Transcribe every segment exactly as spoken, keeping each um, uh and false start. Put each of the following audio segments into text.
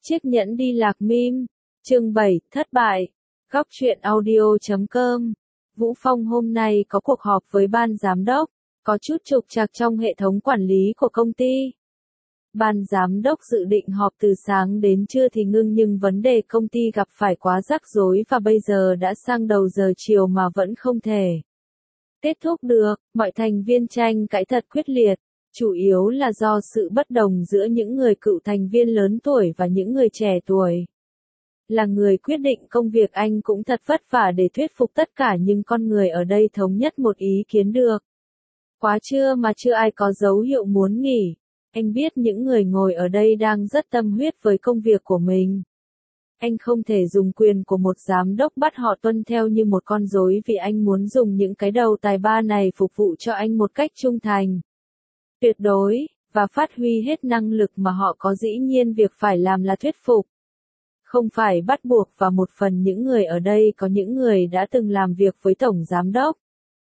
Chiếc nhẫn đi lạc meme. Chương bảy, thất bại. Góc truyện audio chấm com. Vũ Phong hôm nay có cuộc họp với ban giám đốc, có chút trục trặc trong hệ thống quản lý của công ty. Ban giám đốc dự định họp từ sáng đến trưa thì ngưng nhưng vấn đề công ty gặp phải quá rắc rối và bây giờ đã sang đầu giờ chiều mà vẫn không thể kết thúc được. Mọi thành viên tranh cãi thật quyết liệt, chủ yếu là do sự bất đồng giữa những người cựu thành viên lớn tuổi và những người trẻ tuổi. Là người quyết định công việc anh cũng thật vất vả để thuyết phục tất cả những con người ở đây thống nhất một ý kiến được. Quá trưa mà chưa ai có dấu hiệu muốn nghỉ. Anh biết những người ngồi ở đây đang rất tâm huyết với công việc của mình. Anh không thể dùng quyền của một giám đốc bắt họ tuân theo như một con rối vì anh muốn dùng những cái đầu tài ba này phục vụ cho anh một cách trung thành, tuyệt đối, và phát huy hết năng lực mà họ có. Dĩ nhiên việc phải làm là thuyết phục, không phải bắt buộc, và một phần những người ở đây có những người đã từng làm việc với tổng giám đốc.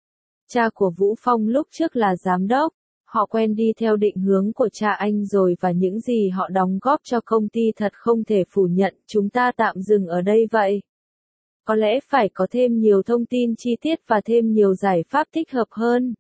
Cha của Vũ Phong lúc trước là giám đốc, họ quen đi theo định hướng của cha anh rồi và những gì họ đóng góp cho công ty thật không thể phủ nhận. Chúng ta tạm dừng ở đây vậy. Có lẽ phải có thêm nhiều thông tin chi tiết và thêm nhiều giải pháp thích hợp hơn.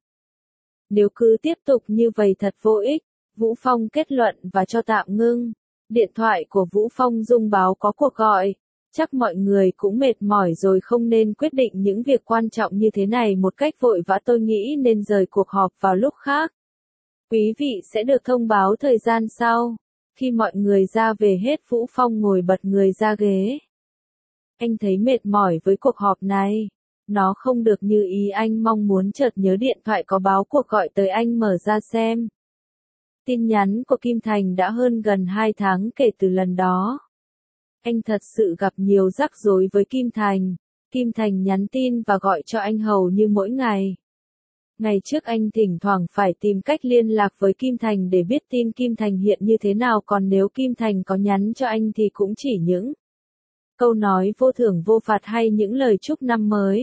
Nếu cứ tiếp tục như vậy thật vô ích, Vũ Phong kết luận và cho tạm ngưng. Điện thoại của Vũ Phong rung báo có cuộc gọi. Chắc mọi người cũng mệt mỏi rồi không nên quyết định những việc quan trọng như thế này một cách vội vã. Tôi nghĩ nên rời cuộc họp vào lúc khác. Quý vị sẽ được thông báo thời gian sau. Khi mọi người ra về hết, Vũ Phong ngồi bật người ra ghế. Anh thấy mệt mỏi với cuộc họp này. Nó không được như ý anh mong muốn. Chợt nhớ điện thoại có báo cuộc gọi tới, anh mở ra xem. Tin nhắn của Kim Thành đã hơn gần hai tháng kể từ lần đó. Anh thật sự gặp nhiều rắc rối với Kim Thành. Kim Thành nhắn tin và gọi cho anh hầu như mỗi ngày. Ngày trước anh thỉnh thoảng phải tìm cách liên lạc với Kim Thành để biết tin Kim Thành hiện như thế nào, còn nếu Kim Thành có nhắn cho anh thì cũng chỉ những câu nói vô thưởng vô phạt hay những lời chúc năm mới,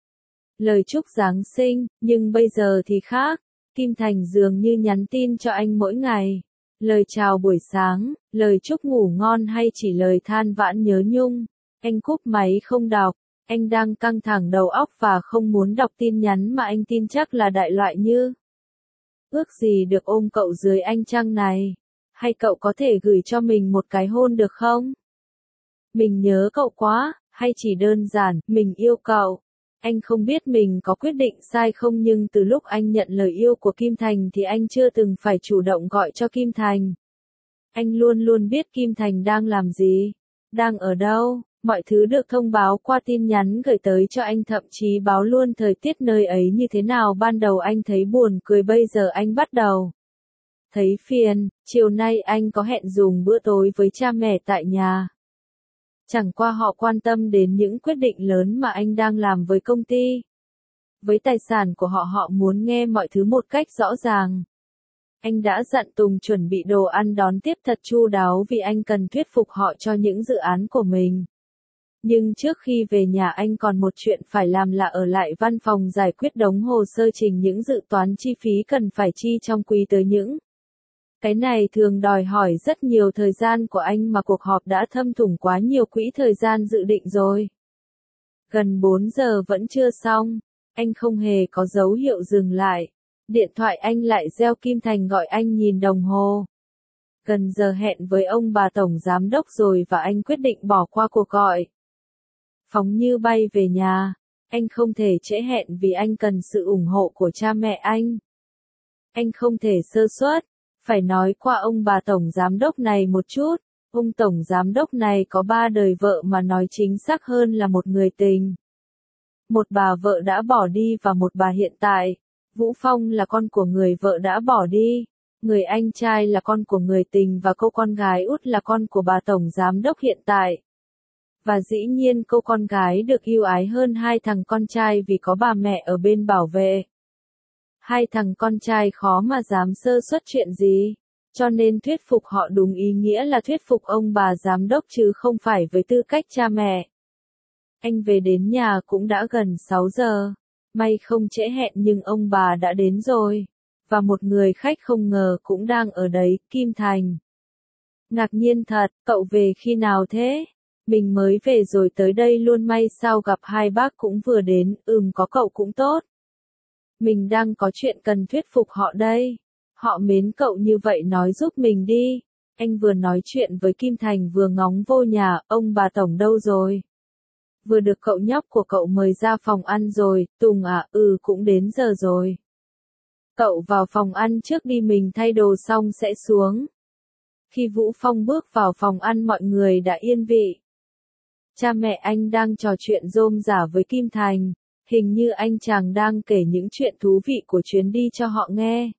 lời chúc Giáng sinh. Nhưng bây giờ thì khác. Kim Thành dường như nhắn tin cho anh mỗi ngày. Lời chào buổi sáng, lời chúc ngủ ngon hay chỉ lời than vãn nhớ nhung. Anh cúp máy không đọc. Anh đang căng thẳng đầu óc và không muốn đọc tin nhắn mà anh tin chắc là đại loại như: ước gì được ôm cậu dưới ánh trăng này. Hay cậu có thể gửi cho mình một cái hôn được không? Mình nhớ cậu quá. Hay chỉ đơn giản, mình yêu cậu. Anh không biết mình có quyết định sai không, nhưng từ lúc anh nhận lời yêu của Kim Thành thì anh chưa từng phải chủ động gọi cho Kim Thành. Anh luôn luôn biết Kim Thành đang làm gì, đang ở đâu. Mọi thứ được thông báo qua tin nhắn gửi tới cho anh, thậm chí báo luôn thời tiết nơi ấy như thế nào. Ban đầu anh thấy buồn cười, bây giờ anh bắt đầu thấy phiền. Chiều nay anh có hẹn dùng bữa tối với cha mẹ tại nhà. Chẳng qua họ quan tâm đến những quyết định lớn mà anh đang làm với công ty, với tài sản của họ. Họ muốn nghe mọi thứ một cách rõ ràng. Anh đã dặn Tùng chuẩn bị đồ ăn đón tiếp thật chu đáo vì anh cần thuyết phục họ cho những dự án của mình. Nhưng trước khi về nhà, anh còn một chuyện phải làm là ở lại văn phòng giải quyết đống hồ sơ trình những dự toán chi phí cần phải chi trong quý tới. Những cái này thường đòi hỏi rất nhiều thời gian của anh mà cuộc họp đã thâm thủng quá nhiều quỹ thời gian dự định rồi. Gần bốn giờ vẫn chưa xong, anh không hề có dấu hiệu dừng lại. Điện thoại anh lại reo. Kim Thành gọi. Anh nhìn đồng hồ. Gần giờ hẹn với ông bà tổng giám đốc rồi và anh quyết định bỏ qua cuộc gọi. Phóng như bay về nhà. Anh không thể trễ hẹn vì anh cần sự ủng hộ của cha mẹ anh. Anh không thể sơ suất. Phải nói qua ông bà tổng giám đốc này một chút. Ông tổng giám đốc này có ba đời vợ, mà nói chính xác hơn là một người tình. Một bà vợ đã bỏ đi và một bà hiện tại. Vũ Phong là con của người vợ đã bỏ đi. Người anh trai là con của người tình và cô con gái út là con của bà tổng giám đốc hiện tại. Và dĩ nhiên cô con gái được ưu ái hơn hai thằng con trai vì có bà mẹ ở bên bảo vệ. Hai thằng con trai khó mà dám sơ suất chuyện gì, cho nên thuyết phục họ đúng ý nghĩa là thuyết phục ông bà giám đốc chứ không phải với tư cách cha mẹ. Anh về đến nhà cũng đã gần sáu giờ, may không trễ hẹn nhưng ông bà đã đến rồi, và một người khách không ngờ cũng đang ở đấy, Kim Thành. Ngạc nhiên thật, cậu về khi nào thế? Mình mới về rồi tới đây luôn, may sao gặp hai bác cũng vừa đến, ừm có cậu cũng tốt. Mình đang có chuyện cần thuyết phục họ đây. Họ mến cậu như vậy nói giúp mình đi. Anh vừa nói chuyện với Kim Thành vừa ngóng vô nhà, ông bà Tổng đâu rồi? Vừa được cậu nhóc của cậu mời ra phòng ăn rồi, Tùng à, ừ cũng đến giờ rồi. Cậu vào phòng ăn trước đi, mình thay đồ xong sẽ xuống. Khi Vũ Phong bước vào phòng ăn mọi người đã yên vị. Cha mẹ anh đang trò chuyện rôm rả với Kim Thành, hình như anh chàng đang kể những chuyện thú vị của chuyến đi cho họ nghe.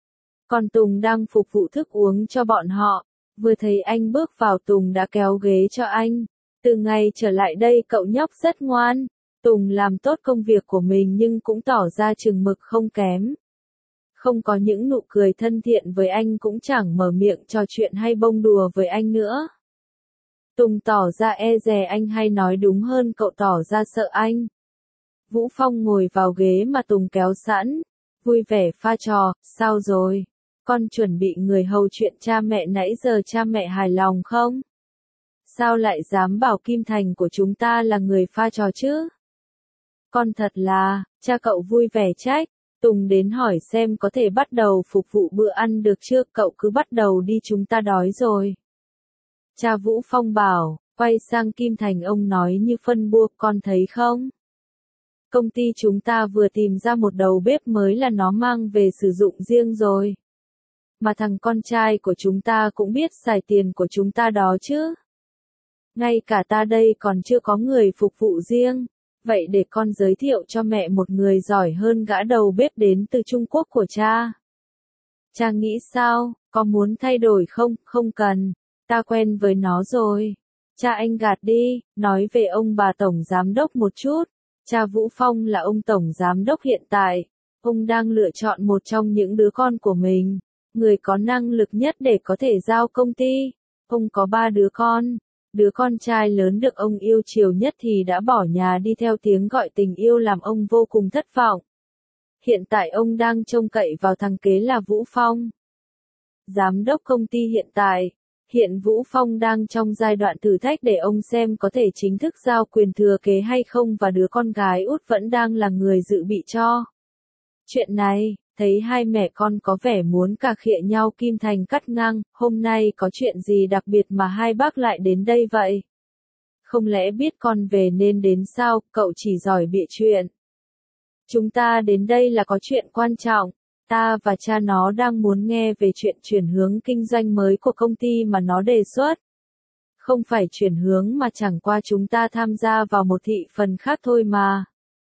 Còn Tùng đang phục vụ thức uống cho bọn họ, vừa thấy anh bước vào Tùng đã kéo ghế cho anh. Từ ngày trở lại đây cậu nhóc rất ngoan, Tùng làm tốt công việc của mình nhưng cũng tỏ ra chừng mực không kém. Không có những nụ cười thân thiện với anh, cũng chẳng mở miệng trò chuyện hay bông đùa với anh nữa. Tùng tỏ ra e dè anh, hay nói đúng hơn cậu tỏ ra sợ anh. Vũ Phong ngồi vào ghế mà Tùng kéo sẵn, vui vẻ pha trò, sao rồi? Con chuẩn bị người hầu chuyện cha mẹ nãy giờ, cha mẹ hài lòng không? Sao lại dám bảo Kim Thành của chúng ta là người pha trò chứ? Con thật là, cha cậu vui vẻ trách. Tùng đến hỏi xem có thể bắt đầu phục vụ bữa ăn được chưa, cậu cứ bắt đầu đi, chúng ta đói rồi. Cha Vũ Phong bảo, quay sang Kim Thành ông nói như phân bua, con thấy không? Công ty chúng ta vừa tìm ra một đầu bếp mới là nó mang về sử dụng riêng rồi. Mà thằng con trai của chúng ta cũng biết xài tiền của chúng ta đó chứ. Ngay cả ta đây còn chưa có người phục vụ riêng. Vậy để con giới thiệu cho mẹ một người giỏi hơn gã đầu bếp đến từ Trung Quốc của cha. Cha nghĩ sao, có muốn thay đổi không? Không cần, ta quen với nó rồi. Cha anh gạt đi, nói về ông bà Tổng Giám Đốc một chút. Cha Vũ Phong là ông Tổng Giám Đốc hiện tại. Ông đang lựa chọn một trong những đứa con của mình, người có năng lực nhất để có thể giao công ty. Ông có ba đứa con. Đứa con trai lớn được ông yêu chiều nhất thì đã bỏ nhà đi theo tiếng gọi tình yêu, làm ông vô cùng thất vọng. Hiện tại ông đang trông cậy vào thằng kế là Vũ Phong, giám đốc công ty hiện tại. Hiện Vũ Phong đang trong giai đoạn thử thách để ông xem có thể chính thức giao quyền thừa kế hay không, và đứa con gái út vẫn đang là người dự bị cho chuyện này. Thấy hai mẹ con có vẻ muốn cà khịa nhau, Kim Thành cắt ngang, hôm nay có chuyện gì đặc biệt mà hai bác lại đến đây vậy? Không lẽ biết con về nên đến sao, cậu chỉ giỏi bịa chuyện. Chúng ta đến đây là có chuyện quan trọng, ta và cha nó đang muốn nghe về chuyện chuyển hướng kinh doanh mới của công ty mà nó đề xuất. Không phải chuyển hướng mà chẳng qua chúng ta tham gia vào một thị phần khác thôi mà.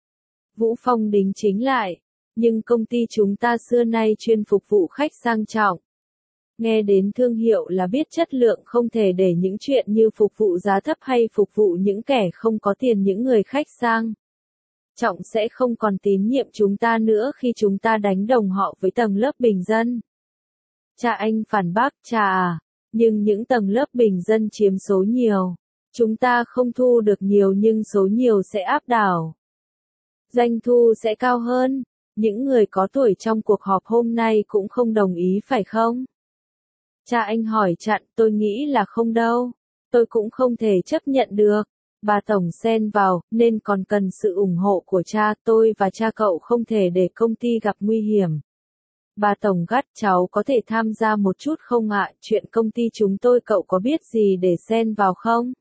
Vũ Phong đính chính lại. Nhưng công ty chúng ta xưa nay chuyên phục vụ khách sang trọng. Nghe đến thương hiệu là biết chất lượng, không thể để những chuyện như phục vụ giá thấp hay phục vụ những kẻ không có tiền, những người khách sang trọng sẽ không còn tín nhiệm chúng ta nữa khi chúng ta đánh đồng họ với tầng lớp bình dân. Cha anh phản bác, cha à, nhưng những tầng lớp bình dân chiếm số nhiều. Chúng ta không thu được nhiều nhưng số nhiều sẽ áp đảo. Doanh thu sẽ cao hơn. Những người có tuổi trong cuộc họp hôm nay cũng không đồng ý phải không? Cha anh hỏi chặn, tôi nghĩ là không đâu. Tôi cũng không thể chấp nhận được. Bà Tổng xen vào, nên còn cần sự ủng hộ của cha. Tôi và cha cậu không thể để công ty gặp nguy hiểm. Bà Tổng gắt, cháu có thể tham gia một chút không ạ? Chuyện công ty chúng tôi cậu có biết gì để xen vào không?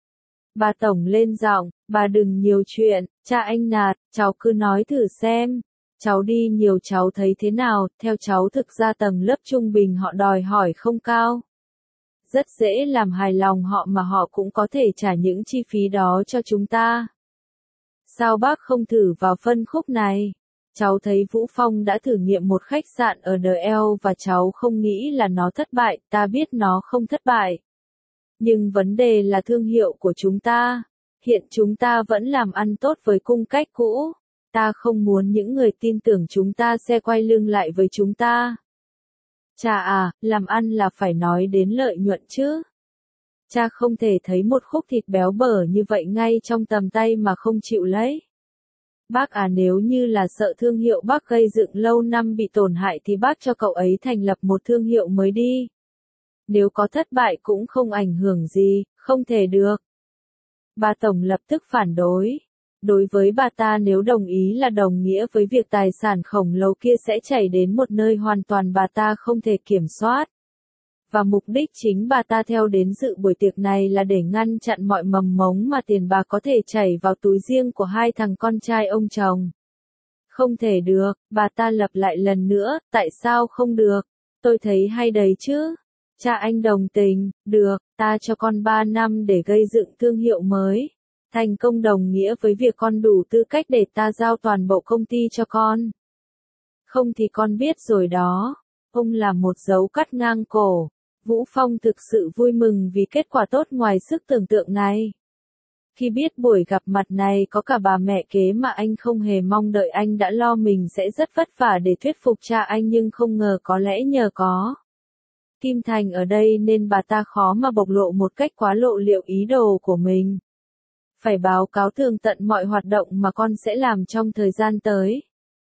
Bà Tổng lên giọng, bà đừng nhiều chuyện. Cha anh nạt, cháu cứ nói thử xem. Cháu đi nhiều cháu thấy thế nào? Theo cháu thực ra tầng lớp trung bình họ đòi hỏi không cao. Rất dễ làm hài lòng họ mà họ cũng có thể trả những chi phí đó cho chúng ta. Sao bác không thử vào phân khúc này? Cháu thấy Vũ Phong đã thử nghiệm một khách sạn ở đê lờ và cháu không nghĩ là nó thất bại, ta biết nó không thất bại. Nhưng vấn đề là thương hiệu của chúng ta. Hiện chúng ta vẫn làm ăn tốt với cung cách cũ. Ta không muốn những người tin tưởng chúng ta sẽ quay lưng lại với chúng ta. Cha à, làm ăn là phải nói đến lợi nhuận chứ. Cha không thể thấy một khúc thịt béo bở như vậy ngay trong tầm tay mà không chịu lấy. Bác à, nếu như là sợ thương hiệu bác gây dựng lâu năm bị tổn hại thì bác cho cậu ấy thành lập một thương hiệu mới đi. Nếu có thất bại cũng không ảnh hưởng gì, không thể được. Bà Tổng lập tức phản đối. Đối với bà ta nếu đồng ý là đồng nghĩa với việc tài sản khổng lồ kia sẽ chảy đến một nơi hoàn toàn bà ta không thể kiểm soát. Và mục đích chính bà ta theo đến dự buổi tiệc này là để ngăn chặn mọi mầm mống mà tiền bạc có thể chảy vào túi riêng của hai thằng con trai ông chồng. Không thể được, bà ta lặp lại lần nữa, tại sao không được? Tôi thấy hay đấy chứ. Cha anh đồng tình, được, ta cho con ba năm để gây dựng thương hiệu mới. Thành công đồng nghĩa với việc con đủ tư cách để ta giao toàn bộ công ty cho con. Không thì con biết rồi đó. Ông làm một dấu cắt ngang cổ. Vũ Phong thực sự vui mừng vì kết quả tốt ngoài sức tưởng tượng này. Khi biết buổi gặp mặt này có cả bà mẹ kế mà anh không hề mong đợi, anh đã lo mình sẽ rất vất vả để thuyết phục cha anh, nhưng không ngờ có lẽ nhờ có Kim Thành ở đây nên bà ta khó mà bộc lộ một cách quá lộ liễu ý đồ của mình. Phải báo cáo tường tận mọi hoạt động mà con sẽ làm trong thời gian tới.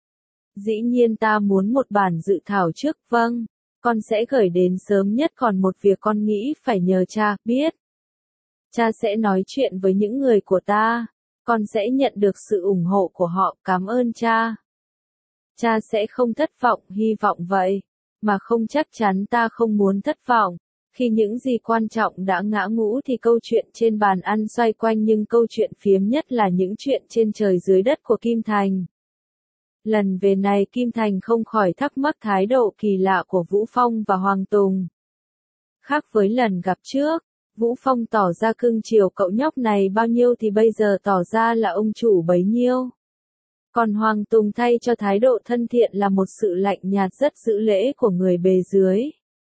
Dĩ nhiên ta muốn một bản dự thảo trước, vâng. Con sẽ gửi đến sớm nhất, còn một việc con nghĩ phải nhờ cha, biết. Cha sẽ nói chuyện với những người của ta. Con sẽ nhận được sự ủng hộ của họ, cảm ơn cha. Cha sẽ không thất vọng, hy vọng vậy. Mà không chắc chắn, ta không muốn thất vọng. Khi những gì quan trọng đã ngã ngũ thì câu chuyện trên bàn ăn xoay quanh, nhưng câu chuyện phiếm nhất là những chuyện trên trời dưới đất của Kim Thành. Lần về này Kim Thành không khỏi thắc mắc thái độ kỳ lạ của Vũ Phong và Hoàng Tùng. Khác với lần gặp trước, Vũ Phong tỏ ra cưng chiều cậu nhóc này bao nhiêu thì bây giờ tỏ ra là ông chủ bấy nhiêu. Còn Hoàng Tùng thay cho thái độ thân thiện là một sự lạnh nhạt rất giữ lễ của người bề dưới.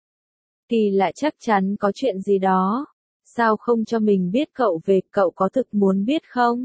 Kỳ lạ, chắc chắn có chuyện gì đó. Sao không cho mình biết cậu về, cậu có thực muốn biết không?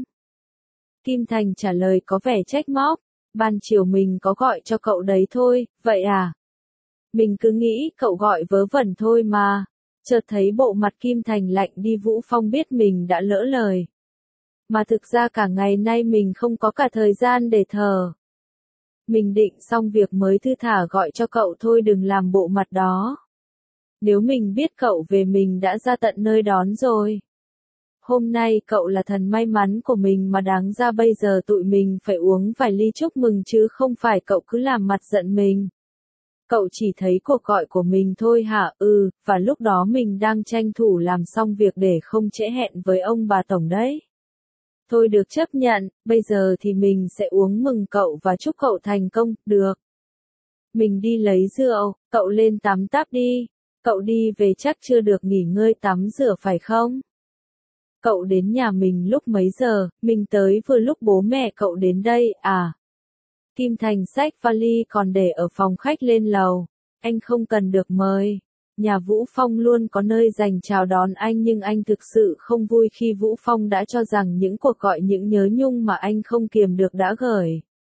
Kim Thành trả lời có vẻ trách móc. Ban chiều mình có gọi cho cậu đấy thôi, vậy à? Mình cứ nghĩ cậu gọi vớ vẩn thôi mà. Chợt thấy bộ mặt Kim Thành lạnh đi, Vũ Phong biết mình đã lỡ lời. Mà thực ra cả ngày nay mình không có cả thời gian để thờ. Mình định xong việc mới thư thả gọi cho cậu thôi, đừng làm bộ mặt đó. Nếu mình biết cậu về mình đã ra tận nơi đón rồi. Hôm nay cậu là thần may mắn của mình mà đáng ra bây giờ tụi mình phải uống vài ly chúc mừng chứ không phải cậu cứ làm mặt giận mình. Cậu chỉ thấy cuộc gọi của mình thôi hả? Ừ, và lúc đó mình đang tranh thủ làm xong việc để không trễ hẹn với ông bà Tổng đấy. Thôi được, chấp nhận, bây giờ thì mình sẽ uống mừng cậu và chúc cậu thành công, được. Mình đi lấy rượu, cậu lên tắm táp đi. Cậu đi về chắc chưa được nghỉ ngơi tắm rửa phải không? Cậu đến nhà mình lúc mấy giờ? Mình tới vừa lúc bố mẹ cậu đến đây, à? Kim Thành xách vali còn để ở phòng khách lên lầu. Anh không cần được mời. Nhà Vũ Phong luôn có nơi dành chào đón anh, nhưng anh thực sự không vui khi Vũ Phong đã cho rằng những cuộc gọi, những nhớ nhung mà anh không kiềm được đã gửi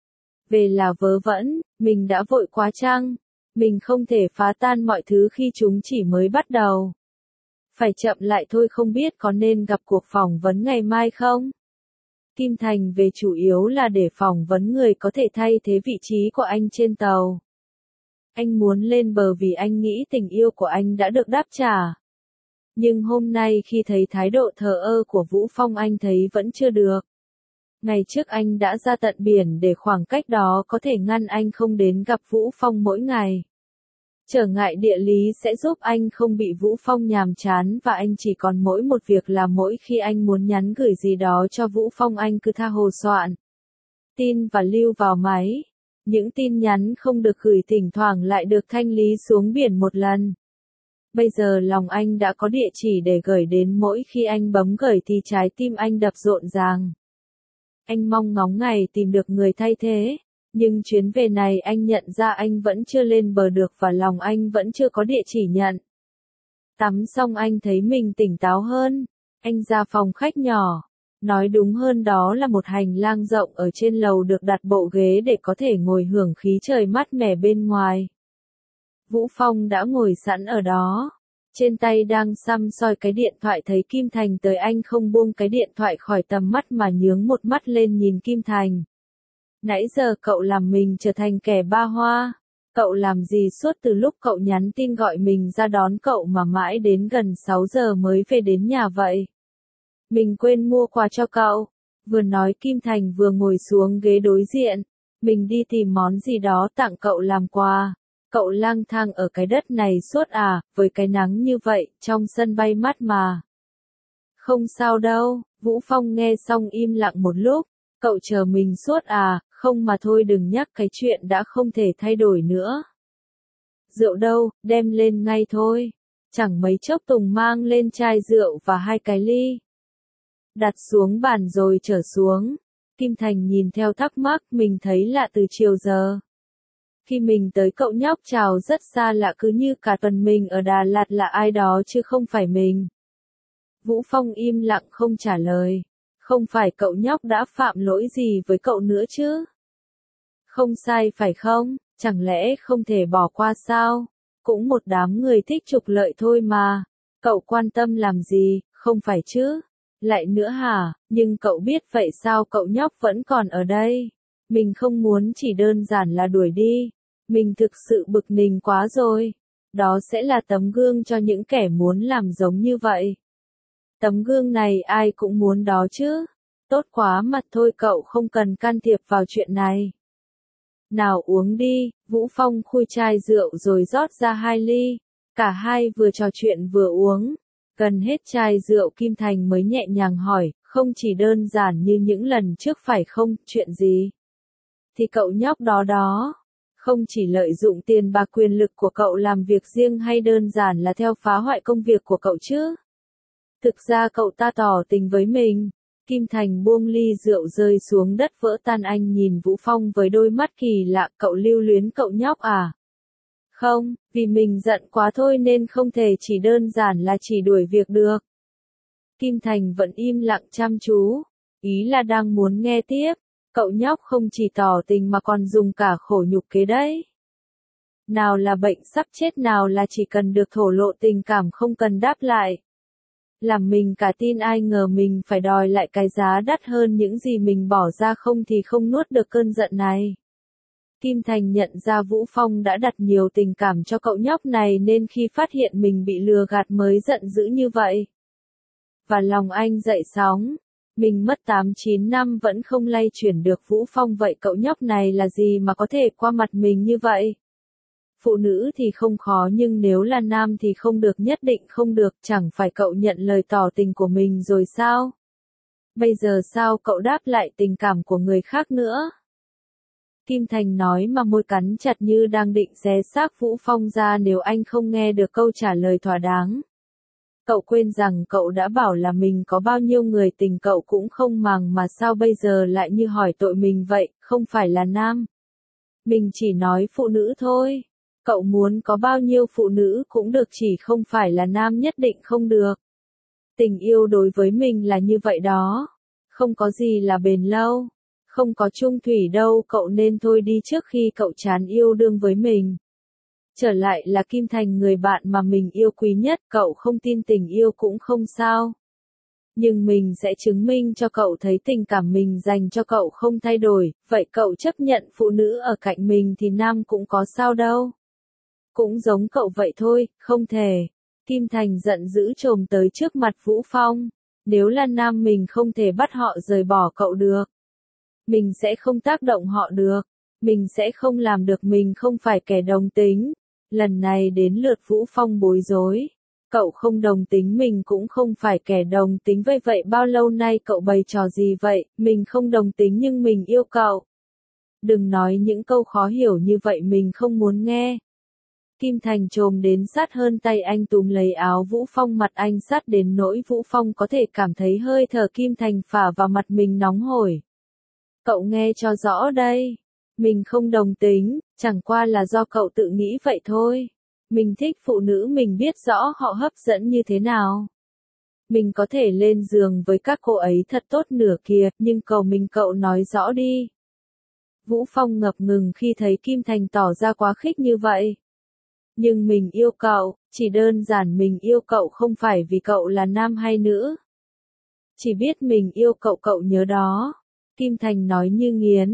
về là vớ vẩn. Mình đã vội quá chăng? Mình không thể phá tan mọi thứ khi chúng chỉ mới bắt đầu. Phải chậm lại thôi, không biết có nên gặp cuộc phỏng vấn ngày mai không? Kim Thành về chủ yếu là để phỏng vấn người có thể thay thế vị trí của anh trên tàu. Anh muốn lên bờ vì anh nghĩ tình yêu của anh đã được đáp trả. Nhưng hôm nay khi thấy thái độ thờ ơ của Vũ Phong, anh thấy vẫn chưa được. Ngày trước anh đã ra tận biển để khoảng cách đó có thể ngăn anh không đến gặp Vũ Phong mỗi ngày. Trở ngại địa lý sẽ giúp anh không bị Vũ Phong nhàm chán, và anh chỉ còn mỗi một việc là mỗi khi anh muốn nhắn gửi gì đó cho Vũ Phong anh cứ tha hồ soạn tin và lưu vào máy. Những tin nhắn không được gửi thỉnh thoảng lại được thanh lý xuống biển một lần. Bây giờ lòng anh đã có địa chỉ để gửi đến, mỗi khi anh bấm gửi thì trái tim anh đập rộn ràng. Anh mong ngóng ngày tìm được người thay thế. Nhưng chuyến về này anh nhận ra anh vẫn chưa lên bờ được và lòng anh vẫn chưa có địa chỉ nhận. Tắm xong anh thấy mình tỉnh táo hơn. Anh ra phòng khách nhỏ. Nói đúng hơn đó là một hành lang rộng ở trên lầu được đặt bộ ghế để có thể ngồi hưởng khí trời mát mẻ bên ngoài. Vũ Phong đã ngồi sẵn ở đó. Trên tay đang săm soi cái điện thoại, thấy Kim Thành tới anh không buông cái điện thoại khỏi tầm mắt mà nhướng một mắt lên nhìn Kim Thành. Nãy giờ cậu làm mình trở thành kẻ ba hoa. Cậu làm gì suốt từ lúc cậu nhắn tin gọi mình ra đón cậu mà mãi đến gần sáu giờ mới về đến nhà vậy? Mình quên mua quà cho cậu. Vừa nói Kim Thành vừa ngồi xuống ghế đối diện. Mình đi tìm món gì đó tặng cậu làm quà. Cậu lang thang ở cái đất này suốt à, với cái nắng như vậy, trong sân bay mát mà. Không sao đâu, Vũ Phong nghe xong im lặng một lúc. Cậu chờ mình suốt à, không mà thôi đừng nhắc cái chuyện đã không thể thay đổi nữa. Rượu đâu, đem lên ngay thôi. Chẳng mấy chốc Tùng mang lên chai rượu và hai cái ly. Đặt xuống bàn rồi trở xuống. Kim Thành nhìn theo thắc mắc, mình thấy lạ từ chiều giờ. Khi mình tới cậu nhóc chào rất xa lạ, cứ như cả tuần mình ở Đà Lạt là ai đó chứ không phải mình. Vũ Phong im lặng không trả lời. Không phải cậu nhóc đã phạm lỗi gì với cậu nữa chứ? Không sai phải không? Chẳng lẽ không thể bỏ qua sao? Cũng một đám người thích trục lợi thôi mà. Cậu quan tâm làm gì, không phải chứ? Lại nữa hả? Nhưng cậu biết vậy sao cậu nhóc vẫn còn ở đây? Mình không muốn chỉ đơn giản là đuổi đi. Mình thực sự bực mình quá rồi. Đó sẽ là tấm gương cho những kẻ muốn làm giống như vậy. Tấm gương này ai cũng muốn đó chứ. Tốt quá mà thôi, cậu không cần can thiệp vào chuyện này. Nào uống đi, Vũ Phong khui chai rượu rồi rót ra hai ly. Cả hai vừa trò chuyện vừa uống. Gần hết chai rượu Kim Thành mới nhẹ nhàng hỏi, không chỉ đơn giản như những lần trước phải không, chuyện gì? Thì cậu nhóc đó đó. Không chỉ lợi dụng tiền bạc quyền lực của cậu làm việc riêng hay đơn giản là theo phá hoại công việc của cậu chứ? Thực ra cậu ta tỏ tình với mình. Kim Thành buông ly rượu rơi xuống đất vỡ tan, anh nhìn Vũ Phong với đôi mắt kỳ lạ, cậu lưu luyến cậu nhóc à? Không, vì mình giận quá thôi nên không thể chỉ đơn giản là chỉ đuổi việc được. Kim Thành vẫn im lặng chăm chú. Ý là đang muốn nghe tiếp. Cậu nhóc không chỉ tỏ tình mà còn dùng cả khổ nhục kế đấy. Nào là bệnh sắp chết, nào là chỉ cần được thổ lộ tình cảm không cần đáp lại. Làm mình cả tin, ai ngờ mình phải đòi lại cái giá đắt hơn những gì mình bỏ ra, không thì không nuốt được cơn giận này. Kim Thành nhận ra Vũ Phong đã đặt nhiều tình cảm cho cậu nhóc này nên khi phát hiện mình bị lừa gạt mới giận dữ như vậy. Và lòng anh dậy sóng. Mình mất tám chín năm vẫn không lay chuyển được Vũ Phong, vậy cậu nhóc này là gì mà có thể qua mặt mình như vậy? Phụ nữ thì không khó nhưng nếu là nam thì không được, nhất định không được, chẳng phải cậu nhận lời tỏ tình của mình rồi sao? Bây giờ sao cậu đáp lại tình cảm của người khác nữa? Kim Thành nói mà môi cắn chặt như đang định xé xác Vũ Phong ra nếu anh không nghe được câu trả lời thỏa đáng. Cậu quên rằng cậu đã bảo là mình có bao nhiêu người tình cậu cũng không màng mà sao bây giờ lại như hỏi tội mình vậy, không phải là nam. Mình chỉ nói phụ nữ thôi. Cậu muốn có bao nhiêu phụ nữ cũng được, chỉ không phải là nam nhất định không được. Tình yêu đối với mình là như vậy đó. Không có gì là bền lâu. Không có chung thủy đâu, cậu nên thôi đi trước khi cậu chán yêu đương với mình. Trở lại là Kim Thành, người bạn mà mình yêu quý nhất, cậu không tin tình yêu cũng không sao. Nhưng mình sẽ chứng minh cho cậu thấy tình cảm mình dành cho cậu không thay đổi, vậy cậu chấp nhận phụ nữ ở cạnh mình thì nam cũng có sao đâu. Cũng giống cậu vậy thôi, không thể. Kim Thành giận dữ trồm tới trước mặt Vũ Phong. Nếu là nam mình không thể bắt họ rời bỏ cậu được. Mình sẽ không tác động họ được. Mình sẽ không làm được, mình không phải kẻ đồng tính. Lần này đến lượt Vũ Phong bối rối. Cậu không đồng tính, mình cũng không phải kẻ đồng tính, vậy vậy bao lâu nay cậu bày trò gì vậy? Mình không đồng tính nhưng mình yêu cậu. Đừng nói những câu khó hiểu như vậy, mình không muốn nghe. Kim Thành trồm đến sát hơn, tay anh túm lấy áo Vũ Phong, mặt anh sát đến nỗi Vũ Phong có thể cảm thấy hơi thở Kim Thành phả vào mặt mình nóng hổi. Cậu nghe cho rõ đây. Mình không đồng tính, chẳng qua là do cậu tự nghĩ vậy thôi. Mình thích phụ nữ, mình biết rõ họ hấp dẫn như thế nào. Mình có thể lên giường với các cô ấy thật tốt nửa kìa, nhưng cầu mình cậu nói rõ đi. Vũ Phong ngập ngừng khi thấy Kim Thành tỏ ra quá khích như vậy. Nhưng mình yêu cậu, chỉ đơn giản mình yêu cậu không phải vì cậu là nam hay nữ. Chỉ biết mình yêu cậu, cậu nhớ đó. Kim Thành nói như nghiến.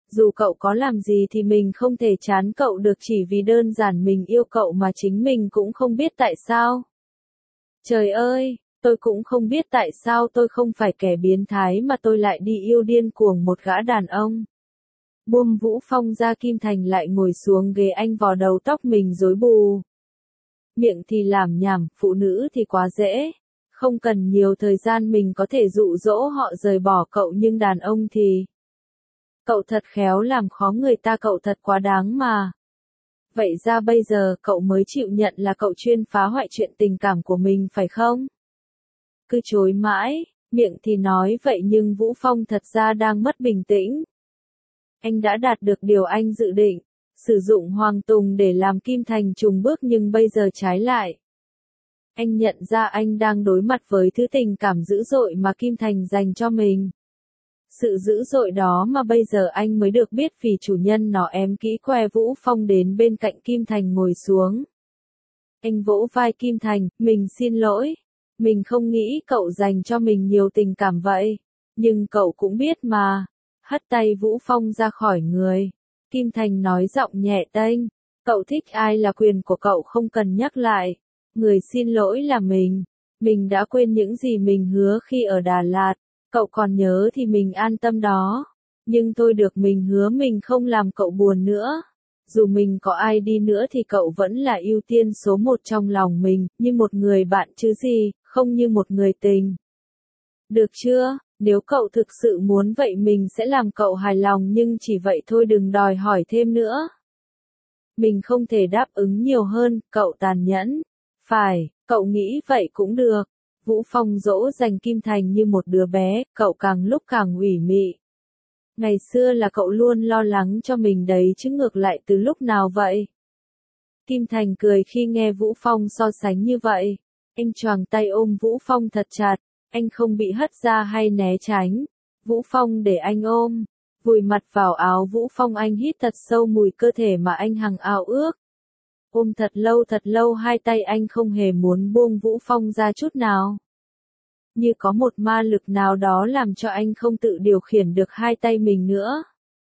Dù cậu có làm gì thì mình không thể chán cậu được chỉ vì đơn giản mình yêu cậu mà chính mình cũng không biết tại sao. Trời ơi, tôi cũng không biết tại sao tôi không phải kẻ biến thái mà tôi lại đi yêu điên cuồng một gã đàn ông. Buông Vũ Phong ra, Kim Thành lại ngồi xuống ghế, anh vò đầu tóc mình rối bù. Miệng thì làm nhảm, phụ nữ thì quá dễ. Không cần nhiều thời gian mình có thể dụ dỗ họ rời bỏ cậu, nhưng đàn ông thì... Cậu thật khéo làm khó người ta, cậu thật quá đáng mà. Vậy ra bây giờ cậu mới chịu nhận là cậu chuyên phá hoại chuyện tình cảm của mình phải không? Cứ chối mãi, miệng thì nói vậy nhưng Vũ Phong thật ra đang mất bình tĩnh. Anh đã đạt được điều anh dự định, sử dụng Hoàng Tùng để làm Kim Thành chùng bước, nhưng bây giờ trái lại. Anh nhận ra anh đang đối mặt với thứ tình cảm dữ dội mà Kim Thành dành cho mình. Sự dữ dội đó mà bây giờ anh mới được biết vì chủ nhân nó ém kỹ que. Vũ Phong đến bên cạnh Kim Thành ngồi xuống. Anh vỗ vai Kim Thành, mình xin lỗi. Mình không nghĩ cậu dành cho mình nhiều tình cảm vậy. Nhưng cậu cũng biết mà. Hất tay Vũ Phong ra khỏi người. Kim Thành nói giọng nhẹ tênh. Cậu thích ai là quyền của cậu, không cần nhắc lại. Người xin lỗi là mình. Mình đã quên những gì mình hứa khi ở Đà Lạt. Cậu còn nhớ thì mình an tâm đó. Nhưng tôi được mình hứa mình không làm cậu buồn nữa. Dù mình có ai đi nữa thì cậu vẫn là ưu tiên số một trong lòng mình, như một người bạn chứ gì, không như một người tình. Được chưa? Nếu cậu thực sự muốn vậy mình sẽ làm cậu hài lòng, nhưng chỉ vậy thôi, đừng đòi hỏi thêm nữa. Mình không thể đáp ứng nhiều hơn, cậu tàn nhẫn. Phải, cậu nghĩ vậy cũng được. Vũ Phong dỗ dành Kim Thành như một đứa bé, cậu càng lúc càng ủy mị. Ngày xưa là cậu luôn lo lắng cho mình đấy chứ, ngược lại từ lúc nào vậy? Kim Thành cười khi nghe Vũ Phong so sánh như vậy. Anh choàng tay ôm Vũ Phong thật chặt, anh không bị hất ra hay né tránh. Vũ Phong để anh ôm, vùi mặt vào áo Vũ Phong, anh hít thật sâu mùi cơ thể mà anh hằng ao ước. Ôm thật lâu thật lâu, hai tay anh không hề muốn buông Vũ Phong ra chút nào. Như có một ma lực nào đó làm cho anh không tự điều khiển được hai tay mình nữa.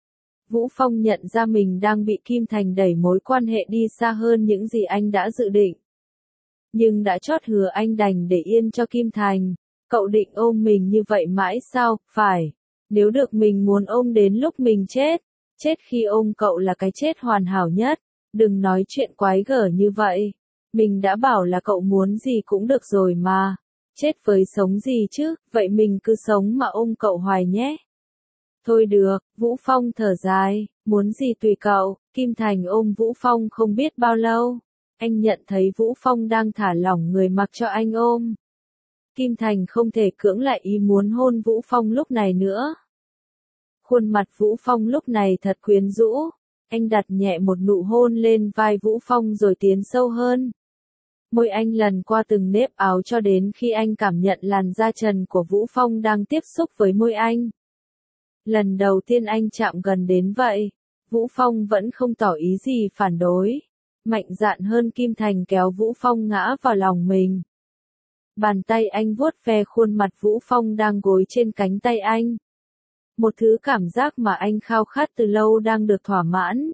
Vũ Phong nhận ra mình đang bị Kim Thành đẩy mối quan hệ đi xa hơn những gì anh đã dự định. Nhưng đã chót hứa, anh đành để yên cho Kim Thành. Cậu định ôm mình như vậy mãi sao? Phải. Nếu được mình muốn ôm đến lúc mình chết. Chết khi ôm cậu là cái chết hoàn hảo nhất. Đừng nói chuyện quái gở như vậy. Mình đã bảo là cậu muốn gì cũng được rồi mà. Chết với sống gì chứ, vậy mình cứ sống mà ôm cậu hoài nhé. Thôi được, Vũ Phong thở dài, muốn gì tùy cậu. Kim Thành ôm Vũ Phong không biết bao lâu. Anh nhận thấy Vũ Phong đang thả lỏng người mặc cho anh ôm. Kim Thành không thể cưỡng lại ý muốn hôn Vũ Phong lúc này nữa. Khuôn mặt Vũ Phong lúc này thật quyến rũ. Anh đặt nhẹ một nụ hôn lên vai Vũ Phong rồi tiến sâu hơn. Môi anh lần qua từng nếp áo cho đến khi anh cảm nhận làn da trần của Vũ Phong đang tiếp xúc với môi anh. Lần đầu tiên anh chạm gần đến vậy, Vũ Phong vẫn không tỏ ý gì phản đối. Mạnh dạn hơn, Kim Thành kéo Vũ Phong ngã vào lòng mình. Bàn tay anh vuốt ve khuôn mặt Vũ Phong đang gối trên cánh tay anh. Một thứ cảm giác mà anh khao khát từ lâu đang được thỏa mãn.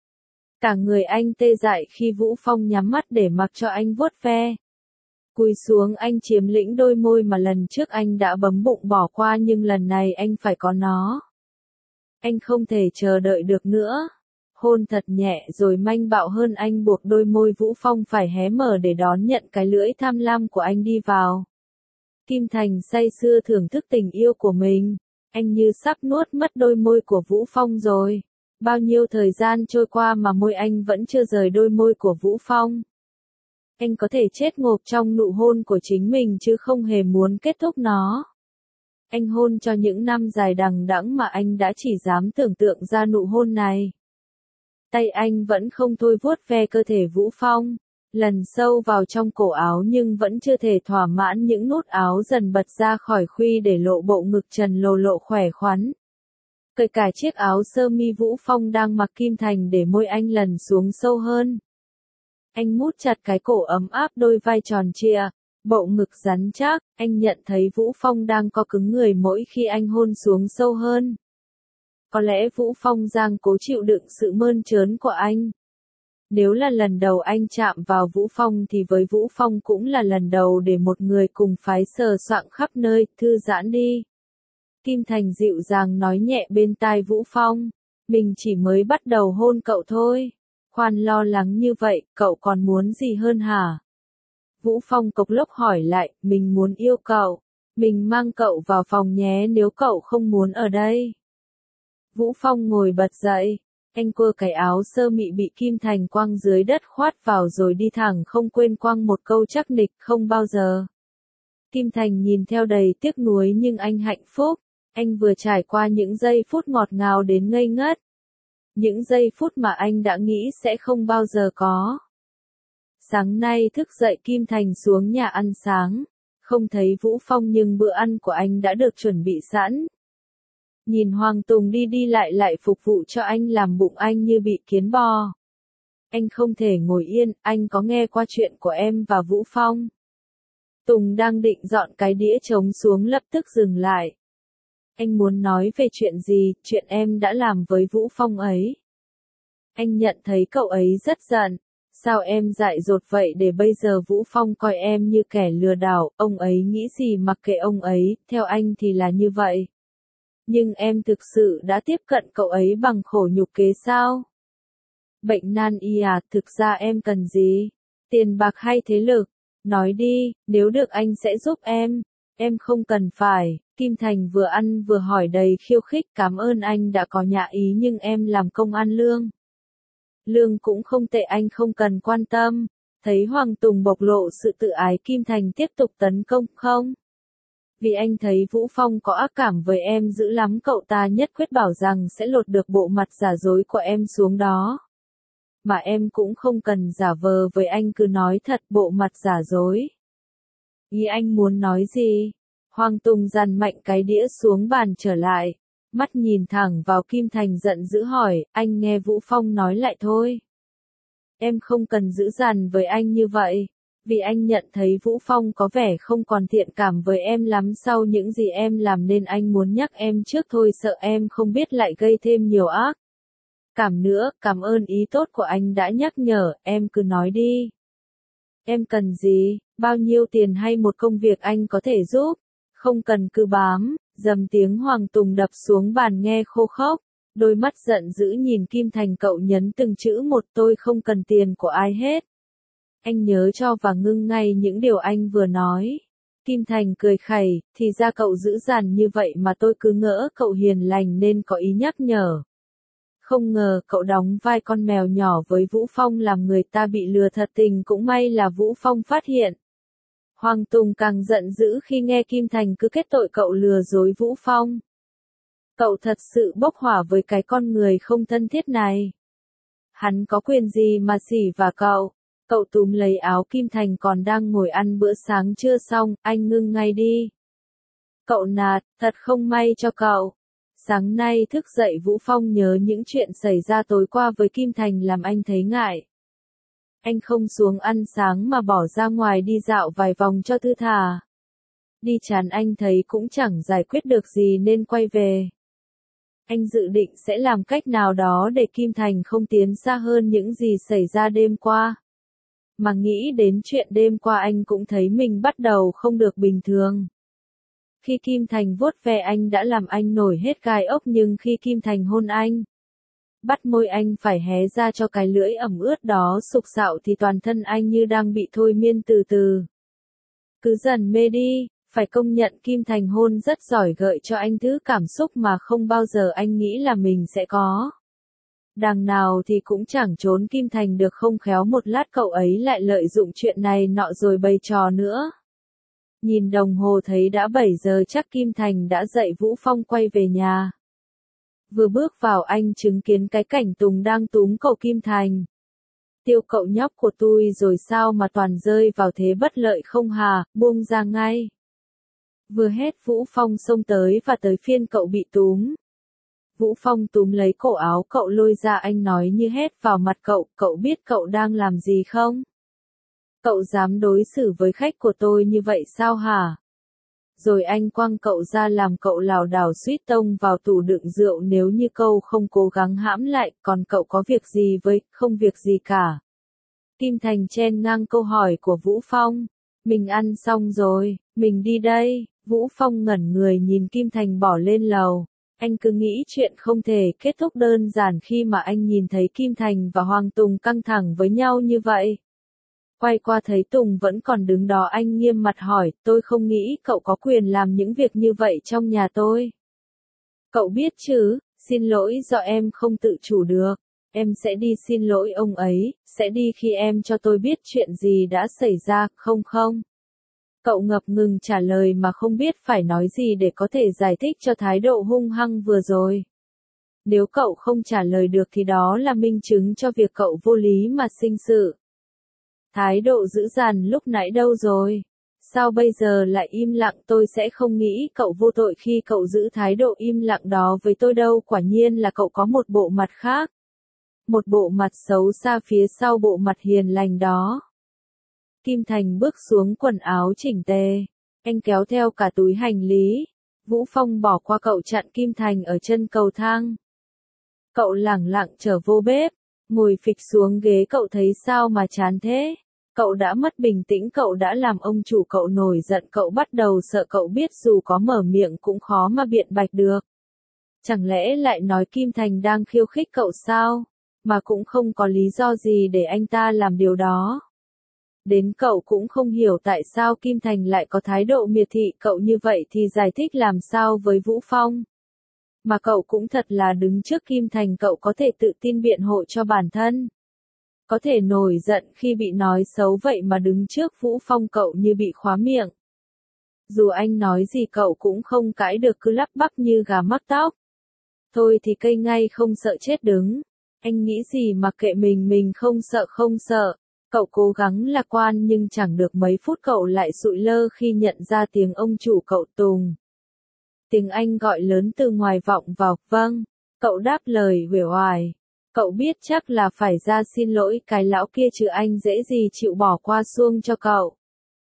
Cả người anh tê dại khi Vũ Phong nhắm mắt để mặc cho anh vuốt ve. Cúi xuống anh chiếm lĩnh đôi môi mà lần trước anh đã bấm bụng bỏ qua, nhưng lần này anh phải có nó. Anh không thể chờ đợi được nữa. Hôn thật nhẹ rồi manh bạo hơn, anh buộc đôi môi Vũ Phong phải hé mở để đón nhận cái lưỡi tham lam của anh đi vào. Kim Thành say sưa thưởng thức tình yêu của mình. Anh như sắp nuốt mất đôi môi của Vũ Phong rồi. Bao nhiêu thời gian trôi qua mà môi anh vẫn chưa rời đôi môi của Vũ Phong. Anh có thể chết ngộp trong nụ hôn của chính mình chứ không hề muốn kết thúc nó. Anh hôn cho những năm dài đằng đẵng mà anh đã chỉ dám tưởng tượng ra nụ hôn này. Tay anh vẫn không thôi vuốt ve cơ thể Vũ Phong, lần sâu vào trong cổ áo nhưng vẫn chưa thể thỏa mãn, những nút áo dần bật ra khỏi khuy để lộ bộ ngực trần lồ lộ khỏe khoắn. Cởi cả chiếc áo sơ mi Vũ Phong đang mặc, Kim Thành để môi anh lần xuống sâu hơn. Anh mút chặt cái cổ ấm áp, đôi vai tròn trịa, bộ ngực rắn chắc, anh nhận thấy Vũ Phong đang co cứng người mỗi khi anh hôn xuống sâu hơn. Có lẽ Vũ Phong Giang cố chịu đựng sự mơn trớn của anh. Nếu là lần đầu anh chạm vào Vũ Phong thì với Vũ Phong cũng là lần đầu để một người cùng phái sờ soạng khắp nơi, thư giãn đi. Kim Thành dịu dàng nói nhẹ bên tai Vũ Phong, mình chỉ mới bắt đầu hôn cậu thôi. Khoan lo lắng như vậy, cậu còn muốn gì hơn hả? Vũ Phong cộc lốc hỏi lại, mình muốn yêu cậu. Mình mang cậu vào phòng nhé nếu cậu không muốn ở đây. Vũ Phong ngồi bật dậy. Anh quơ cái áo sơ mị bị Kim Thành quăng dưới đất khoát vào rồi đi thẳng không quên quăng một câu chắc nịch không bao giờ. Kim Thành nhìn theo đầy tiếc nuối nhưng anh hạnh phúc. Anh vừa trải qua những giây phút ngọt ngào đến ngây ngất. Những giây phút mà anh đã nghĩ sẽ không bao giờ có. Sáng nay thức dậy Kim Thành xuống nhà ăn sáng. Không thấy Vũ Phong nhưng bữa ăn của anh đã được chuẩn bị sẵn. Nhìn Hoàng Tùng đi đi lại lại phục vụ cho anh làm bụng anh như bị kiến bò. Anh không thể ngồi yên, anh có nghe qua chuyện của em và Vũ Phong. Tùng đang định dọn cái đĩa trống xuống lập tức dừng lại. Anh muốn nói về chuyện gì, chuyện em đã làm với Vũ Phong ấy. Anh nhận thấy cậu ấy rất giận. Sao em dại dột vậy để bây giờ Vũ Phong coi em như kẻ lừa đảo, ông ấy nghĩ gì mặc kệ ông ấy, theo anh thì là như vậy. Nhưng em thực sự đã tiếp cận cậu ấy bằng khổ nhục kế sao? Bệnh nan y à, thực ra em cần gì? Tiền bạc hay thế lực? Nói đi, nếu được anh sẽ giúp em. Em không cần phải. Kim Thành vừa ăn vừa hỏi đầy khiêu khích, cảm ơn anh đã có nhã ý nhưng em làm công ăn lương. Lương cũng không tệ, anh không cần quan tâm. Thấy Hoàng Tùng bộc lộ sự tự ái, Kim Thành tiếp tục tấn công, không? Vì anh thấy Vũ Phong có ác cảm với em dữ lắm, cậu ta nhất quyết bảo rằng sẽ lột được bộ mặt giả dối của em xuống đó. Mà em cũng không cần giả vờ với anh, cứ nói thật, bộ mặt giả dối. Ý anh muốn nói gì? Hoàng Tùng dằn mạnh cái đĩa xuống bàn trở lại. Mắt nhìn thẳng vào Kim Thành giận dữ hỏi, anh nghe Vũ Phong nói lại thôi. Em không cần giữ dằn với anh như vậy. Vì anh nhận thấy Vũ Phong có vẻ không còn thiện cảm với em lắm sau những gì em làm nên anh muốn nhắc em trước thôi, sợ em không biết lại gây thêm nhiều ác cảm nữa. Cảm ơn ý tốt của anh đã nhắc nhở, em cứ nói đi. Em cần gì, bao nhiêu tiền hay một công việc anh có thể giúp? Không cần cứ bám. Dầm tiếng Hoàng Tùng đập xuống bàn nghe khô khốc. Đôi mắt giận dữ nhìn Kim Thành, cậu nhấn từng chữ một, tôi không cần tiền của ai hết. Anh nhớ cho và ngưng ngay những điều anh vừa nói. Kim Thành cười khẩy, thì ra cậu dữ dằn như vậy mà tôi cứ ngỡ cậu hiền lành nên có ý nhắc nhở. Không ngờ cậu đóng vai con mèo nhỏ với Vũ Phong làm người ta bị lừa thật tình, cũng may là Vũ Phong phát hiện. Hoàng Tùng càng giận dữ khi nghe Kim Thành cứ kết tội cậu lừa dối Vũ Phong. Cậu thật sự bốc hỏa với cái con người không thân thiết này. Hắn có quyền gì mà xỉ vả cậu? Cậu túm lấy áo Kim Thành còn đang ngồi ăn bữa sáng chưa xong, anh ngưng ngay đi. Cậu nạt, thật không may cho cậu. Sáng nay thức dậy Vũ Phong nhớ những chuyện xảy ra tối qua với Kim Thành làm anh thấy ngại. Anh không xuống ăn sáng mà bỏ ra ngoài đi dạo vài vòng cho thư thả. Đi chán anh thấy cũng chẳng giải quyết được gì nên quay về. Anh dự định sẽ làm cách nào đó để Kim Thành không tiến xa hơn những gì xảy ra đêm qua. Mà nghĩ đến chuyện đêm qua anh cũng thấy mình bắt đầu không được bình thường. Khi Kim Thành vuốt ve anh đã làm anh nổi hết gai ốc, nhưng khi Kim Thành hôn anh, bắt môi anh phải hé ra cho cái lưỡi ẩm ướt đó sục sạo thì toàn thân anh như đang bị thôi miên từ từ. Cứ dần mê đi, phải công nhận Kim Thành hôn rất giỏi, gợi cho anh thứ cảm xúc mà không bao giờ anh nghĩ là mình sẽ có. Đằng nào thì cũng chẳng trốn Kim Thành được, không khéo một lát cậu ấy lại lợi dụng chuyện này nọ rồi bày trò nữa. Nhìn đồng hồ thấy đã bảy giờ, chắc Kim Thành đã dậy. Vũ Phong quay về nhà. Vừa bước vào anh chứng kiến cái cảnh Tùng đang túm cậu Kim Thành. Tiêu cậu nhóc của tôi rồi sao mà toàn rơi vào thế bất lợi không hà, buông ra ngay. Vừa hết Vũ Phong xông tới và tới phiên cậu bị túm. Vũ Phong túm lấy cổ áo cậu lôi ra, anh nói như hét vào mặt cậu, cậu biết cậu đang làm gì không? Cậu dám đối xử với khách của tôi như vậy sao hả? Rồi anh quăng cậu ra làm cậu lảo đảo suýt tông vào tủ đựng rượu nếu như cậu không cố gắng hãm lại, còn cậu có việc gì với, không việc gì cả. Kim Thành chen ngang câu hỏi của Vũ Phong. Mình ăn xong rồi, mình đi đây. Vũ Phong ngẩn người nhìn Kim Thành bỏ lên lầu. Anh cứ nghĩ chuyện không thể kết thúc đơn giản khi mà anh nhìn thấy Kim Thành và Hoàng Tùng căng thẳng với nhau như vậy. Quay qua thấy Tùng vẫn còn đứng đó, anh nghiêm mặt hỏi, tôi không nghĩ cậu có quyền làm những việc như vậy trong nhà tôi. Cậu biết chứ, xin lỗi do em không tự chủ được. Em sẽ đi xin lỗi ông ấy, sẽ đi khi em cho tôi biết chuyện gì đã xảy ra, không không? Cậu ngập ngừng trả lời mà không biết phải nói gì để có thể giải thích cho thái độ hung hăng vừa rồi. Nếu cậu không trả lời được thì đó là minh chứng cho việc cậu vô lý mà sinh sự. Thái độ dữ dằn lúc nãy đâu rồi? Sao bây giờ lại im lặng? Tôi sẽ không nghĩ cậu vô tội khi cậu giữ thái độ im lặng đó với tôi đâu. Quả nhiên là cậu có một bộ mặt khác. Một bộ mặt xấu xa phía sau bộ mặt hiền lành đó. Kim Thành bước xuống quần áo chỉnh tề. Anh kéo theo cả túi hành lý. Vũ Phong bỏ qua cậu chặn Kim Thành ở chân cầu thang. Cậu lẳng lặng trở vô bếp. Ngồi phịch xuống ghế, cậu thấy sao mà chán thế? Cậu đã mất bình tĩnh, cậu đã làm ông chủ cậu nổi giận, cậu bắt đầu sợ, cậu biết dù có mở miệng cũng khó mà biện bạch được. Chẳng lẽ lại nói Kim Thành đang khiêu khích cậu sao? Mà cũng không có lý do gì để anh ta làm điều đó. Đến cậu cũng không hiểu tại sao Kim Thành lại có thái độ miệt thị cậu như vậy thì giải thích làm sao với Vũ Phong. Mà cậu cũng thật là đứng trước Kim Thành, cậu có thể tự tin biện hộ cho bản thân. Có thể nổi giận khi bị nói xấu, vậy mà đứng trước Vũ Phong cậu như bị khóa miệng. Dù anh nói gì cậu cũng không cãi được, cứ lắp bắp như gà mắc tóc. Thôi thì cây ngay không sợ chết đứng. Anh nghĩ gì mà kệ mình, mình không sợ không sợ. Cậu cố gắng lạc quan nhưng chẳng được mấy phút cậu lại sụi lơ khi nhận ra tiếng ông chủ cậu Tùng. Tiếng Anh gọi lớn từ ngoài vọng vào, vâng. Cậu đáp lời uể oải. Cậu biết chắc là phải ra xin lỗi cái lão kia chứ, anh dễ gì chịu bỏ qua xuông cho cậu.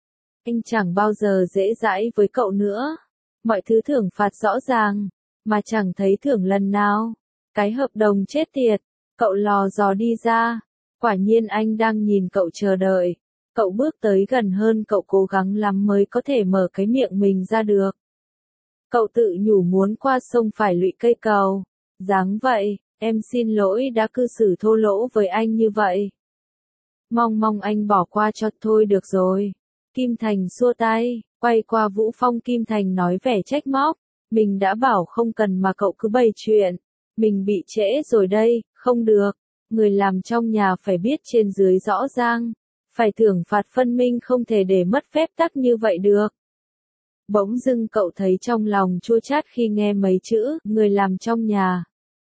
Anh chẳng bao giờ dễ dãi với cậu nữa. Mọi thứ thưởng phạt rõ ràng, mà chẳng thấy thưởng lần nào. Cái hợp đồng chết tiệt. Cậu lò dò đi ra. Quả nhiên anh đang nhìn cậu chờ đợi. Cậu bước tới gần hơn, cậu cố gắng lắm mới có thể mở cái miệng mình ra được. Cậu tự nhủ muốn qua sông phải lụy cây cầu. Dáng vậy, em xin lỗi đã cư xử thô lỗ với anh như vậy. Mong mong anh bỏ qua cho thôi được rồi. Kim Thành xua tay, quay qua Vũ Phong. Kim Thành nói vẻ trách móc. Mình đã bảo không cần mà cậu cứ bày chuyện. Mình bị trễ rồi đây, không được. Người làm trong nhà phải biết trên dưới rõ ràng. Phải thưởng phạt phân minh, không thể để mất phép tắc như vậy được. Bỗng dưng cậu thấy trong lòng chua chát khi nghe mấy chữ, người làm trong nhà.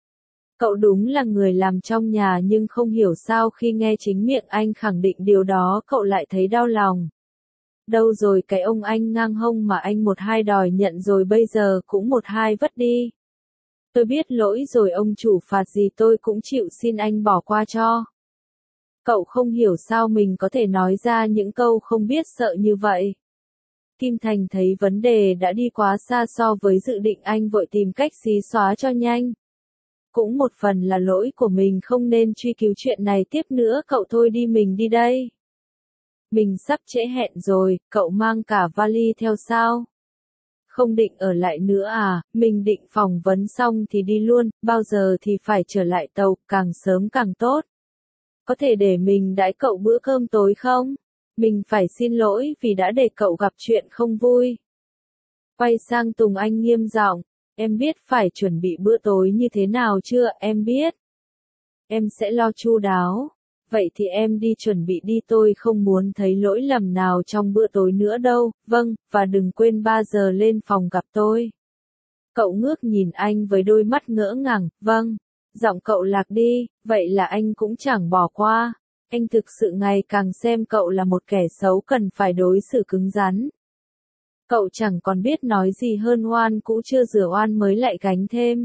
Cậu đúng là người làm trong nhà, nhưng không hiểu sao khi nghe chính miệng anh khẳng định điều đó cậu lại thấy đau lòng. Đâu rồi cái ông anh ngang hông mà anh một hai đòi nhận rồi bây giờ cũng một hai vất đi. Tôi biết lỗi rồi ông chủ, phạt gì tôi cũng chịu, xin anh bỏ qua cho. Cậu không hiểu sao mình có thể nói ra những câu không biết sợ như vậy. Kim Thành thấy vấn đề đã đi quá xa so với dự định, anh vội tìm cách xí xóa cho nhanh. Cũng một phần là lỗi của mình, không nên truy cứu chuyện này tiếp nữa. Cậu thôi đi, mình đi đây. Mình sắp trễ hẹn rồi, cậu mang cả vali theo sao? Không định ở lại nữa à? Mình định phỏng vấn xong thì đi luôn, bao giờ thì phải trở lại tàu, càng sớm càng tốt. Có thể để mình đãi cậu bữa cơm tối không? Mình phải xin lỗi vì đã để cậu gặp chuyện không vui. Quay sang Tùng anh nghiêm giọng, em biết phải chuẩn bị bữa tối như thế nào chưa? Em biết. Em sẽ lo chu đáo. Vậy thì em đi chuẩn bị đi, tôi không muốn thấy lỗi lầm nào trong bữa tối nữa đâu. Vâng, và đừng quên ba giờ lên phòng gặp tôi. Cậu ngước nhìn anh với đôi mắt ngỡ ngàng. Vâng. Giọng cậu lạc đi, vậy là anh cũng chẳng bỏ qua. Anh thực sự ngày càng xem cậu là một kẻ xấu cần phải đối xử cứng rắn. Cậu chẳng còn biết nói gì hơn, oan cũ chưa rửa oan mới lại gánh thêm.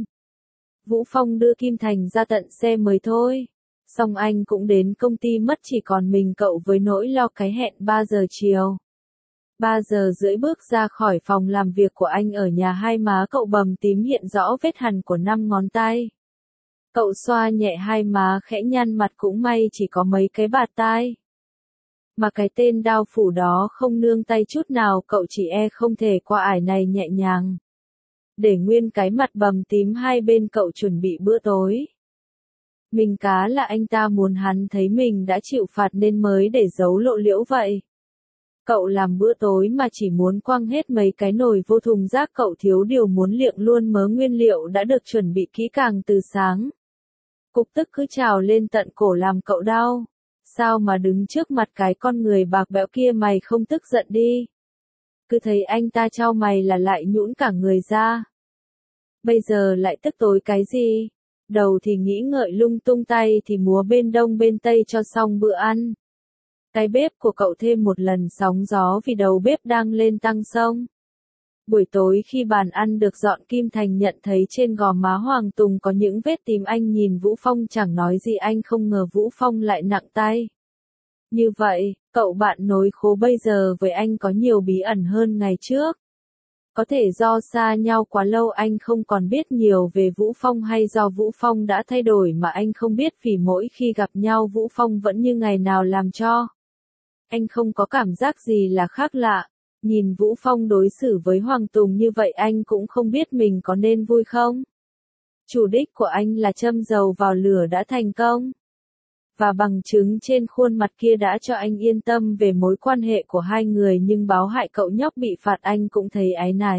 Vũ Phong đưa Kim Thành ra tận xe mới thôi. Xong anh cũng đến công ty mất, chỉ còn mình cậu với nỗi lo cái hẹn ba giờ chiều. Ba giờ rưỡi bước ra khỏi phòng làm việc của anh ở nhà, hai má cậu bầm tím hiện rõ vết hằn của năm ngón tay. Cậu xoa nhẹ hai má khẽ nhăn mặt, cũng may chỉ có mấy cái bạt tai. Mà cái tên đao phủ đó không nương tay chút nào, cậu chỉ e không thể qua ải này nhẹ nhàng. Để nguyên cái mặt bầm tím hai bên cậu chuẩn bị bữa tối. Mình cá là anh ta muốn hắn thấy mình đã chịu phạt nên mới để giấu lộ liễu vậy. Cậu làm bữa tối mà chỉ muốn quăng hết mấy cái nồi vô thùng rác, cậu thiếu điều muốn liệng luôn mớ nguyên liệu đã được chuẩn bị kỹ càng từ sáng. Cục tức cứ trào lên tận cổ làm cậu đau. Sao mà đứng trước mặt cái con người bạc bẽo kia mày không tức giận đi? Cứ thấy anh ta chau mày là lại nhũn cả người ra. Bây giờ lại tức tối cái gì? Đầu thì nghĩ ngợi lung tung, tay thì múa bên đông bên tây cho xong bữa ăn. Cái bếp của cậu thêm một lần sóng gió vì đầu bếp đang lên tăng sông. Buổi tối khi bàn ăn được dọn, Kim Thành nhận thấy trên gò má Hoàng Tùng có những vết tím. Anh nhìn Vũ Phong chẳng nói gì, anh không ngờ Vũ Phong lại nặng tay. Như vậy, cậu bạn nối khố bây giờ với anh có nhiều bí ẩn hơn ngày trước. Có thể do xa nhau quá lâu anh không còn biết nhiều về Vũ Phong, hay do Vũ Phong đã thay đổi mà anh không biết, vì mỗi khi gặp nhau Vũ Phong vẫn như ngày nào, làm cho anh không có cảm giác gì là khác lạ. Nhìn Vũ Phong đối xử với Hoàng Tùng như vậy, anh cũng không biết mình có nên vui không. Chủ đích của anh là châm dầu vào lửa đã thành công. Và bằng chứng trên khuôn mặt kia đã cho anh yên tâm về mối quan hệ của hai người, nhưng báo hại cậu nhóc bị phạt anh cũng thấy áy náy.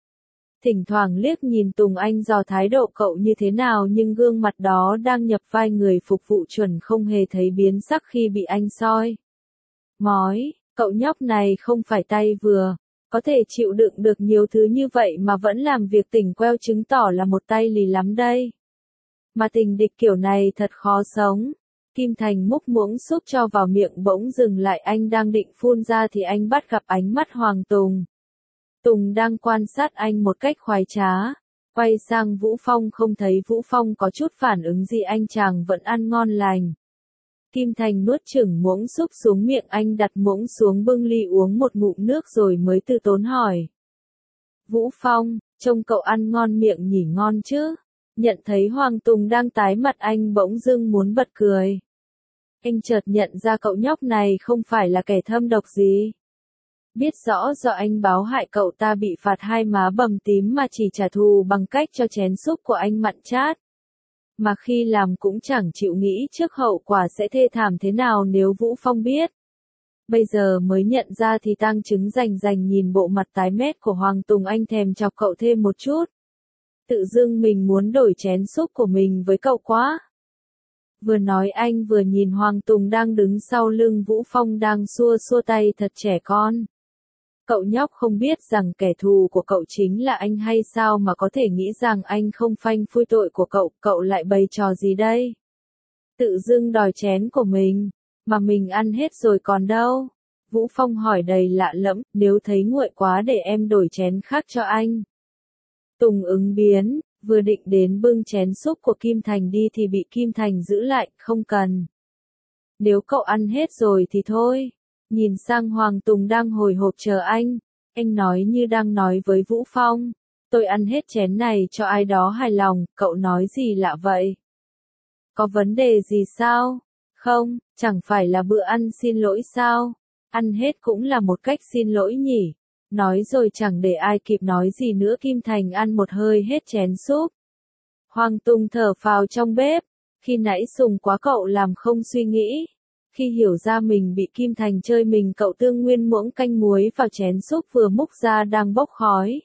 Thỉnh thoảng liếc nhìn Tùng Anh dò thái độ cậu như thế nào, nhưng gương mặt đó đang nhập vai người phục vụ chuẩn không hề thấy biến sắc khi bị anh soi mói. Cậu nhóc này không phải tay vừa, có thể chịu đựng được nhiều thứ như vậy mà vẫn làm việc tỉnh queo, chứng tỏ là một tay lì lắm đây. Mà tình địch kiểu này thật khó sống. Kim Thành múc muỗng súp cho vào miệng bỗng dừng lại, anh đang định phun ra thì anh bắt gặp ánh mắt Hoàng Tùng. Tùng đang quan sát anh một cách khoái trá. Quay sang Vũ Phong không thấy Vũ Phong có chút phản ứng gì, anh chàng vẫn ăn ngon lành. Kim Thành nuốt chửng muỗng súp xuống miệng, anh đặt muỗng xuống bưng ly uống một ngụm nước rồi mới từ tốn hỏi. Vũ Phong, trông cậu ăn ngon miệng nhỉ? Ngon chứ? Nhận thấy Hoàng Tùng đang tái mặt, anh bỗng dưng muốn bật cười. Anh chợt nhận ra cậu nhóc này không phải là kẻ thâm độc gì. Biết rõ do anh báo hại cậu ta bị phạt hai má bầm tím mà chỉ trả thù bằng cách cho chén súp của anh mặn chát. Mà khi làm cũng chẳng chịu nghĩ trước hậu quả sẽ thê thảm thế nào nếu Vũ Phong biết. Bây giờ mới nhận ra thì tang chứng rành rành nhìn bộ mặt tái mét của Hoàng Tùng, anh thèm chọc cậu thêm một chút. Tự dưng mình muốn đổi chén súp của mình với cậu quá. Vừa nói anh vừa nhìn Hoàng Tùng đang đứng sau lưng Vũ Phong đang xua xua tay thật trẻ con. Cậu nhóc không biết rằng kẻ thù của cậu chính là anh hay sao mà có thể nghĩ rằng anh không phanh phui tội của cậu, cậu lại bày trò gì đây? Tự dưng đòi chén của mình, mà mình ăn hết rồi còn đâu? Vũ Phong hỏi đầy lạ lẫm, nếu thấy nguội quá để em đổi chén khác cho anh. Tùng ứng biến, vừa định đến bưng chén súp của Kim Thành đi thì bị Kim Thành giữ lại, không cần. Nếu cậu ăn hết rồi thì thôi. Nhìn sang Hoàng Tùng đang hồi hộp chờ anh, anh nói như đang nói với Vũ Phong. Tôi ăn hết chén này cho ai đó hài lòng, cậu nói gì lạ vậy? Có vấn đề gì sao? Không, chẳng phải là bữa ăn xin lỗi sao? Ăn hết cũng là một cách xin lỗi nhỉ? Nói rồi chẳng để ai kịp nói gì nữa, Kim Thành ăn một hơi hết chén súp. Hoàng Tùng thở phào trong bếp, khi nãy sùng quá cậu làm không suy nghĩ. Khi hiểu ra mình bị Kim Thành chơi mình, cậu tương nguyên muỗng canh muối vào chén súp vừa múc ra đang bốc khói.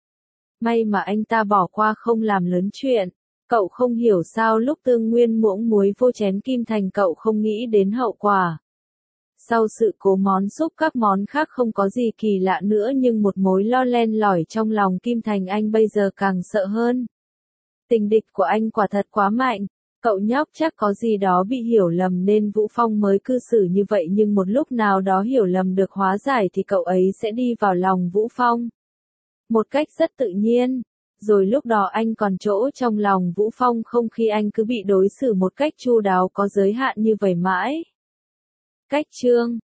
May mà anh ta bỏ qua không làm lớn chuyện. Cậu không hiểu sao lúc tương nguyên muỗng muối vô chén Kim Thành cậu không nghĩ đến hậu quả. Sau sự cố món súp các món khác không có gì kỳ lạ nữa, nhưng một mối lo len lỏi trong lòng Kim Thành anh bây giờ càng sợ hơn. Tình địch của anh quả thật quá mạnh. Cậu nhóc chắc có gì đó bị hiểu lầm nên Vũ Phong mới cư xử như vậy, nhưng một lúc nào đó hiểu lầm được hóa giải thì cậu ấy sẽ đi vào lòng Vũ Phong. Một cách rất tự nhiên. Rồi lúc đó anh còn chỗ trong lòng Vũ Phong không khi anh cứ bị đối xử một cách chu đáo có giới hạn như vậy mãi. Cách chương